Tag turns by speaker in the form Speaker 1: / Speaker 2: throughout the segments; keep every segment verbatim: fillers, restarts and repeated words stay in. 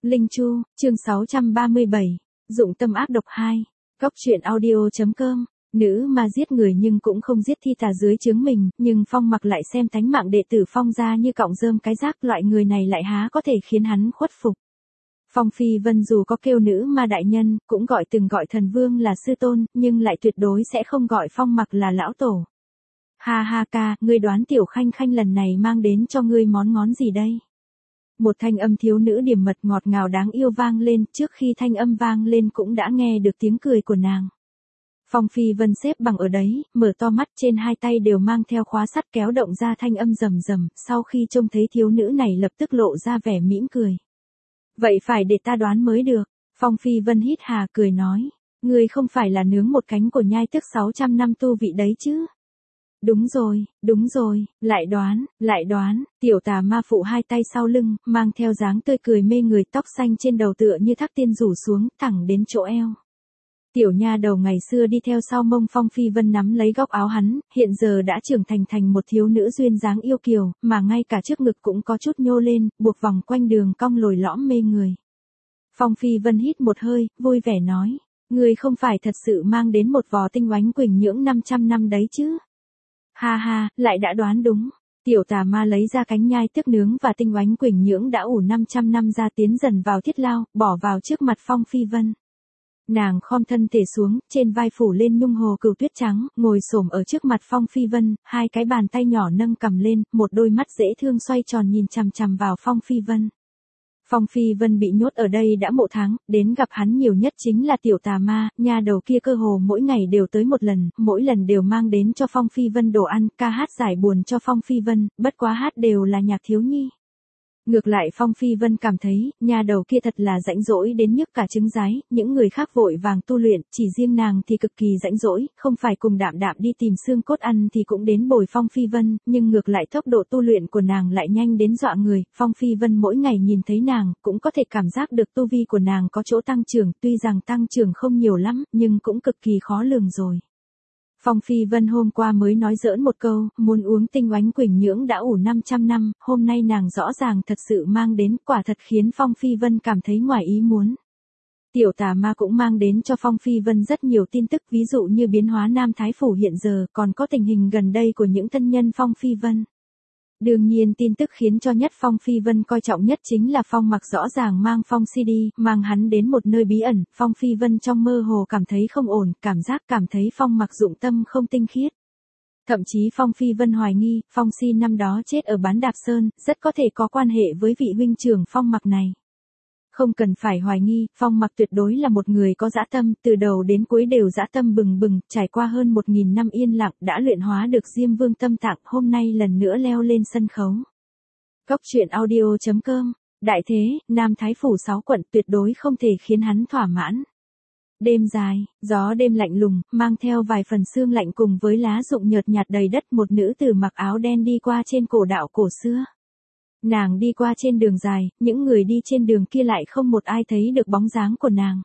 Speaker 1: Linh Chu, chương sáu trăm ba mươi bảy, dụng tâm ác độc hai. Góc truyện audio.com. Nữ mà giết người nhưng cũng không giết thi tà dưới chướng mình, nhưng Phong Mặc lại xem tánh mạng đệ tử Phong ra như cọng rơm cái rác, loại người này lại há có thể khiến hắn khuất phục. Phong Phi Vân dù có kêu nữ ma đại nhân, cũng gọi từng gọi thần vương là sư tôn, nhưng lại tuyệt đối sẽ không gọi Phong Mặc là lão tổ. Ha ha ca, ngươi đoán tiểu khanh khanh lần này mang đến cho ngươi món ngón gì đây? Một thanh âm thiếu nữ điềm mật ngọt ngào đáng yêu vang lên, trước khi thanh âm vang lên cũng đã nghe được tiếng cười của nàng. Phong Phi Vân xếp bằng ở đấy, mở to mắt, trên hai tay đều mang theo khóa sắt kéo động ra thanh âm rầm rầm, sau khi trông thấy thiếu nữ này lập tức lộ ra vẻ mỉm cười. Vậy phải để ta đoán mới được. Phong Phi Vân hít hà cười nói, ngươi không phải là nướng một cánh của nhai tước sáu trăm năm tu vị đấy chứ? Đúng rồi, đúng rồi, lại đoán, lại đoán, tiểu tà ma phụ hai tay sau lưng, mang theo dáng tươi cười mê người, tóc xanh trên đầu tựa như thác tiên rủ xuống, thẳng đến chỗ eo. Tiểu nha đầu ngày xưa đi theo sau mông Phong Phi Vân nắm lấy góc áo hắn, hiện giờ đã trưởng thành thành một thiếu nữ duyên dáng yêu kiều, mà ngay cả trước ngực cũng có chút nhô lên, buộc vòng quanh đường cong lồi lõm mê người. Phong Phi Vân hít một hơi, vui vẻ nói, ngươi không phải thật sự mang đến một vò tinh oánh quỳnh nhưỡng năm trăm năm đấy chứ? Ha ha, lại đã đoán đúng. Tiểu tà ma lấy ra cánh nhai tước nướng và tinh oánh quỳnh nhưỡng đã ủ năm trăm năm ra, tiến dần vào thiết lao, bỏ vào trước mặt Phong Phi Vân. Nàng khom thân thể xuống, trên vai phủ lên nhung hồ cừu tuyết trắng, ngồi xổm ở trước mặt Phong Phi Vân, hai cái bàn tay nhỏ nâng cầm lên, một đôi mắt dễ thương xoay tròn nhìn chằm chằm vào Phong Phi Vân. Phong Phi Vân bị nhốt ở đây đã một tháng, đến gặp hắn nhiều nhất chính là tiểu tà ma, nha đầu kia cơ hồ mỗi ngày đều tới một lần, mỗi lần đều mang đến cho Phong Phi Vân đồ ăn, ca hát giải buồn cho Phong Phi Vân, bất quá hát đều là nhạc thiếu nhi. Ngược lại Phong Phi Vân cảm thấy, nha đầu kia thật là rãnh rỗi đến nhức cả trứng giái, những người khác vội vàng tu luyện, chỉ riêng nàng thì cực kỳ rãnh rỗi, không phải cùng đạm đạm đi tìm xương cốt ăn thì cũng đến bồi Phong Phi Vân, nhưng ngược lại tốc độ tu luyện của nàng lại nhanh đến dọa người, Phong Phi Vân mỗi ngày nhìn thấy nàng, cũng có thể cảm giác được tu vi của nàng có chỗ tăng trưởng, tuy rằng tăng trưởng không nhiều lắm, nhưng cũng cực kỳ khó lường rồi. Phong Phi Vân hôm qua mới nói giỡn một câu, muốn uống tinh oánh quỳnh nhưỡng đã ủ năm trăm năm, hôm nay nàng rõ ràng thật sự mang đến, quả thật khiến Phong Phi Vân cảm thấy ngoài ý muốn. Tiểu tà ma cũng mang đến cho Phong Phi Vân rất nhiều tin tức, ví dụ như biến hóa Nam Thái Phủ hiện giờ, còn có tình hình gần đây của những thân nhân Phong Phi Vân. Đương nhiên tin tức khiến cho nhất Phong Phi Vân coi trọng nhất chính là Phong Mặc rõ ràng mang Phong xê đê, mang hắn đến một nơi bí ẩn, Phong Phi Vân trong mơ hồ cảm thấy không ổn, cảm giác cảm thấy Phong Mặc dụng tâm không tinh khiết. Thậm chí Phong Phi Vân hoài nghi, Phong Si năm đó chết ở Bán Đạp Sơn, rất có thể có quan hệ với vị huynh trưởng Phong Mặc này. Không cần phải hoài nghi, Phong Mặc tuyệt đối là một người có dã tâm, từ đầu đến cuối đều dã tâm bừng bừng, trải qua hơn một nghìn năm yên lặng, đã luyện hóa được Diêm Vương tâm tạng, hôm nay lần nữa leo lên sân khấu. Góc truyện audio.com. Đại thế, Nam Thái Phủ sáu quận tuyệt đối không thể khiến hắn thỏa mãn. Đêm dài, gió đêm lạnh lùng, mang theo vài phần sương lạnh cùng với lá rụng nhợt nhạt đầy đất, một nữ tử mặc áo đen đi qua trên cổ đạo cổ xưa. Nàng đi qua trên đường dài, những người đi trên đường kia lại không một ai thấy được bóng dáng của nàng.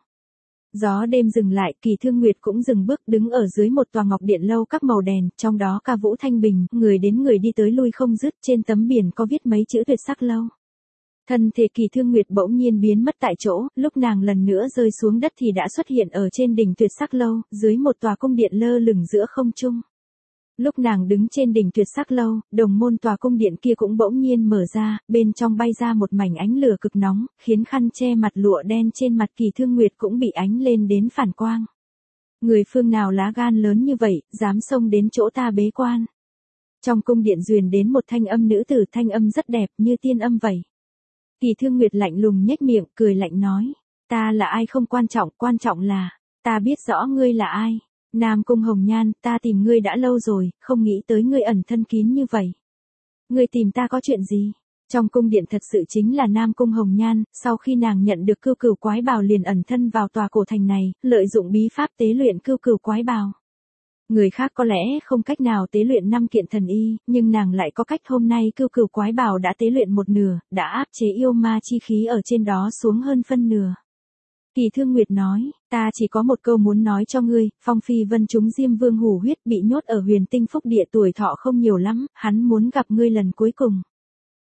Speaker 1: Gió đêm dừng lại, Kỳ Thương Nguyệt cũng dừng bước, đứng ở dưới một tòa ngọc điện lâu các màu đèn, trong đó ca vũ thanh bình, người đến người đi tới lui không dứt, trên tấm biển có viết mấy chữ tuyệt sắc lâu. Thân thể Kỳ Thương Nguyệt bỗng nhiên biến mất tại chỗ, lúc nàng lần nữa rơi xuống đất thì đã xuất hiện ở trên đỉnh tuyệt sắc lâu, dưới một tòa cung điện lơ lửng giữa không trung. Lúc nàng đứng trên đỉnh tuyệt sắc lâu, đồng môn tòa cung điện kia cũng bỗng nhiên mở ra, bên trong bay ra một mảnh ánh lửa cực nóng, khiến khăn che mặt lụa đen trên mặt Kỳ Thương Nguyệt cũng bị ánh lên đến phản quang. Người phương nào lá gan lớn như vậy, dám xông đến chỗ ta bế quan. Trong cung điện truyền đến một thanh âm nữ tử, thanh âm rất đẹp như tiên âm vậy. Kỳ Thương Nguyệt lạnh lùng nhếch miệng, cười lạnh nói, ta là ai không quan trọng, quan trọng là, ta biết rõ ngươi là ai. Nam Cung Hồng Nhan, ta tìm ngươi đã lâu rồi, không nghĩ tới ngươi ẩn thân kín như vậy. Ngươi tìm ta có chuyện gì? Trong cung điện thật sự chính là Nam Cung Hồng Nhan, sau khi nàng nhận được cưu cửu quái bào liền ẩn thân vào tòa cổ thành này, lợi dụng bí pháp tế luyện cưu cửu quái bào. Người khác có lẽ không cách nào tế luyện năm kiện thần y, nhưng nàng lại có cách, hôm nay cưu cửu quái bào đã tế luyện một nửa, đã áp chế yêu ma chi khí ở trên đó xuống hơn phân nửa. Kỳ Thương Nguyệt nói, ta chỉ có một câu muốn nói cho ngươi, Phong Phi Vân trúng Diêm Vương hủ huyết bị nhốt ở Huyền Tinh Phúc Địa, tuổi thọ không nhiều lắm, hắn muốn gặp ngươi lần cuối cùng.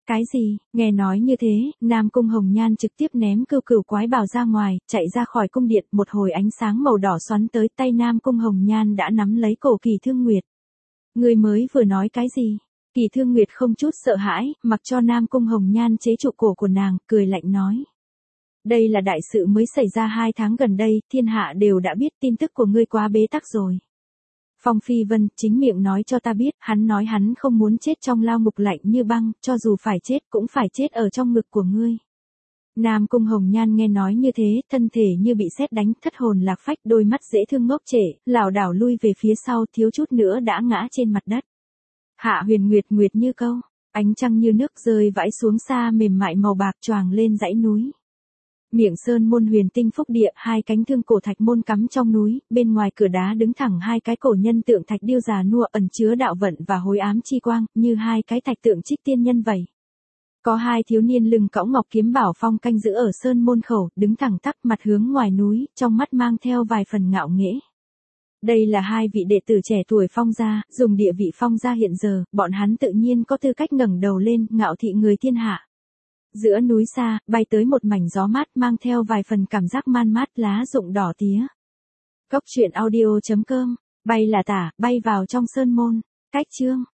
Speaker 1: Cái gì? Nghe nói như thế, Nam Cung Hồng Nhan trực tiếp ném cừu cừu quái bảo ra ngoài, chạy ra khỏi cung điện, một hồi ánh sáng màu đỏ xoắn tới, tay Nam Cung Hồng Nhan đã nắm lấy cổ Kỳ Thương Nguyệt. Người mới vừa nói cái gì? Kỳ Thương Nguyệt không chút sợ hãi, mặc cho Nam Cung Hồng Nhan chế trụ cổ của nàng, cười lạnh nói. Đây là đại sự mới xảy ra hai tháng gần đây, thiên hạ đều đã biết tin tức của ngươi quá bế tắc rồi. Phong Phi Vân chính miệng nói cho ta biết, hắn nói hắn không muốn chết trong lao ngục lạnh như băng, cho dù phải chết cũng phải chết ở trong ngực của ngươi. Nam Cung Hồng Nhan nghe nói như thế, thân thể như bị sét đánh, thất hồn lạc phách, đôi mắt dễ thương ngốc trệ, lảo đảo lui về phía sau, thiếu chút nữa đã ngã trên mặt đất. Hạ Huyền Nguyệt nguyệt như câu, ánh trăng như nước rơi vãi xuống xa mềm mại màu bạc choàng lên dãy núi. Miệng sơn môn huyền tinh phúc địa, hai cánh thương cổ thạch môn cắm trong núi, bên ngoài cửa đá đứng thẳng hai cái cổ nhân tượng thạch điêu già nua ẩn chứa đạo vận và hối ám chi quang, như hai cái thạch tượng trích tiên nhân vậy. Có hai thiếu niên lưng cõng ngọc kiếm bảo phong canh giữ ở sơn môn khẩu, đứng thẳng tắp mặt hướng ngoài núi, trong mắt mang theo vài phần ngạo nghễ. Đây là hai vị đệ tử trẻ tuổi Phong gia, dùng địa vị Phong gia hiện giờ, bọn hắn tự nhiên có tư cách ngẩng đầu lên, ngạo thị người thiên hạ. Giữa núi xa, bay tới một mảnh gió mát mang theo vài phần cảm giác man mát, lá rụng đỏ tía. Cốc truyện audio chấm com, bay là tả, bay vào trong sơn môn. Cách chương